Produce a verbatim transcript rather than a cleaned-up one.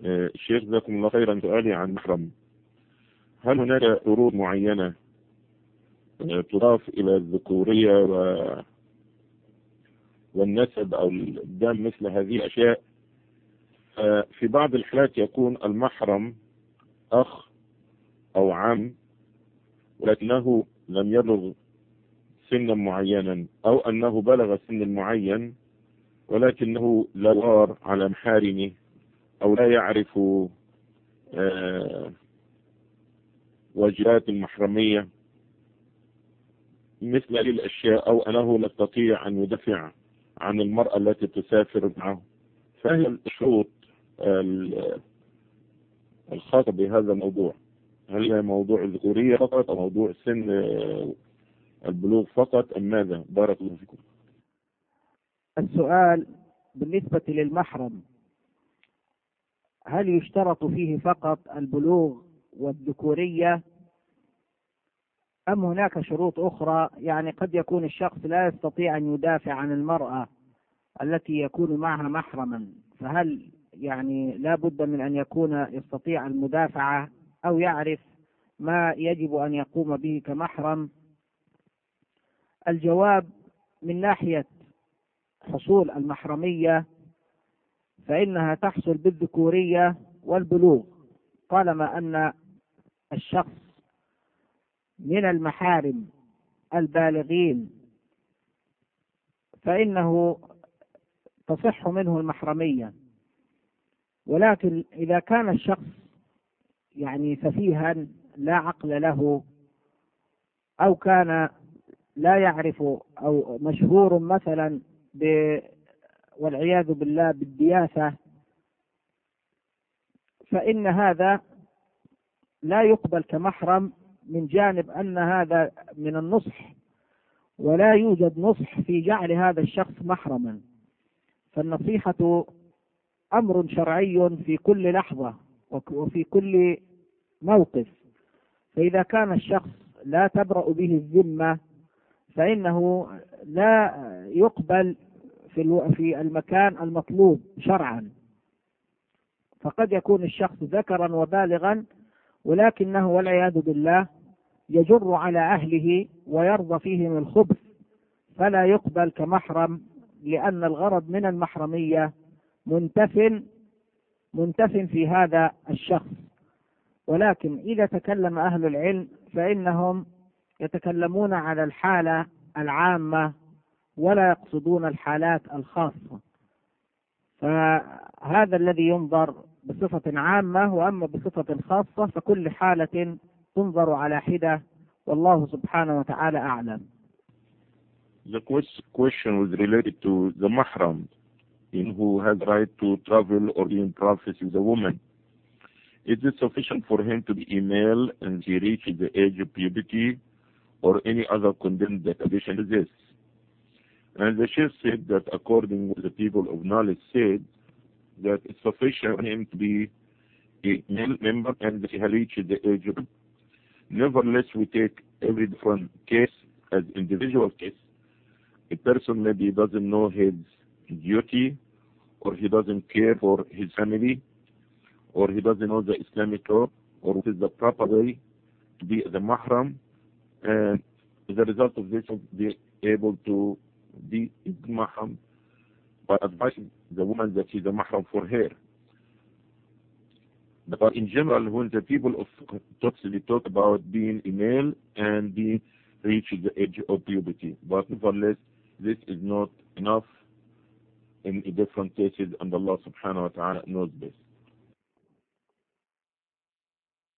آه، الشيخ جزاكم الله خيرا، سؤالي عن محرم. هل هناك شروط معينة آه، تضاف إلى الذكورية و- والنسب أو الدم مثل هذه الأشياء؟ آه، في بعض الحالات يكون المحرم أخ أو عم ولكنه لم يبلغ سنا معينا، أو أنه بلغ سن معين ولكنه لا يغار على محارمه أو لا يعرف آه، واجبات المحرمية مثل هذه الأشياء، أو أنه لا يستطيع أن يدافع عن المرأة التي تسافر معه. فهي الشروط ال- الخاصة بهذا الموضوع، هل هي موضوع الذكورية فقط أو موضوع سن آه، البلوغ فقط أم ماذا؟ بارك الله فيكم. السؤال بالنسبة للمحرم، هل يشترط فيه فقط البلوغ والذكورية أم هناك شروط أخرى؟ يعني قد يكون الشخص لا يستطيع أن يدافع عن المرأة التي يكون معها محرما، فهل يعني لا بد من أن يكون يستطيع المدافعة أو يعرف ما يجب أن يقوم به كمحرم؟ الجواب من ناحية حصول المحرمية فإنها تحصل بالذكورية والبلوغ، طالما أن الشخص من المحارم البالغين فإنه تصح منه المحرمية. ولكن إذا كان الشخص يعني سفيها لا عقل له، أو كان لا يعرف، أو مشهور مثلا ب والعياذ بالله بالدياثة، فإن هذا لا يقبل كمحرم، من جانب أن هذا من النصح، ولا يوجد نصح في جعل هذا الشخص محرما. فالنصيحة أمر شرعي في كل لحظة وفي كل موقف، فإذا كان الشخص لا تبرأ به الذمة فإنه لا يقبل في في المكان المطلوب شرعا. فقد يكون الشخص ذكرا وبالغا ولكنه والعياذ بالله يجر على أهله ويرضى فيهم الخبث، فلا يقبل كمحرم، لأن الغرض من المحرمية منتف منتف في هذا الشخص. ولكن إذا تكلم أهل العلم فإنهم يتكلمون على الحالة العامة ولا يقصدون الحالات الخاصة، فهذا الذي ينظر بصفة عامة، وأما بصفة خاصة فكل حالة تنظر على حدة، والله سبحانه وتعالى أعلم. The question was related to the mahram, in who has right to travel or in prophecy with a woman. Is it sufficient for him to be a male and he reaches the age of puberty, or any other condemned that addition to this? And the Sheikh said that according to the people of knowledge said that it's sufficient for him to be a male member and he reaches the age of. Nevertheless, we take every different case as individual case. A person maybe doesn't know his duty, or he doesn't care for his family, or he doesn't know the Islamic law, or what is the proper way to be the mahram, and as a result of this, be able to be mahram by advising the woman that he's a mahram for her. But in general, when the people of Tutsi talk about being a male and being reaching the age of puberty, but nevertheless, this is not enough in different cases, and Allah subhanahu wa ta'ala knows this.